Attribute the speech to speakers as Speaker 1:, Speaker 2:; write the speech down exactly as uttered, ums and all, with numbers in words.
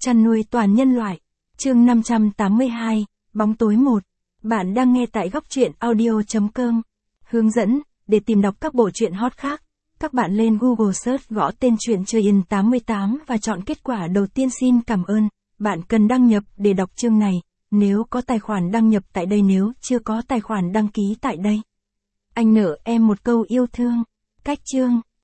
Speaker 1: chăn nuôi toàn nhân loại. Chương năm trăm tám mươi hai, bóng tối một. Bạn đang nghe tại góc truyện audio chấm com. Hướng dẫn, để tìm đọc các bộ truyện hot khác, các bạn lên Google Search gõ tên truyện Chơi In tám mươi tám và chọn kết quả đầu tiên. Xin cảm ơn. Bạn cần đăng nhập để đọc chương này. Nếu có tài khoản đăng nhập tại đây, nếu chưa có tài khoản đăng ký tại đây. Anh nợ em một câu yêu thương. Cách chương.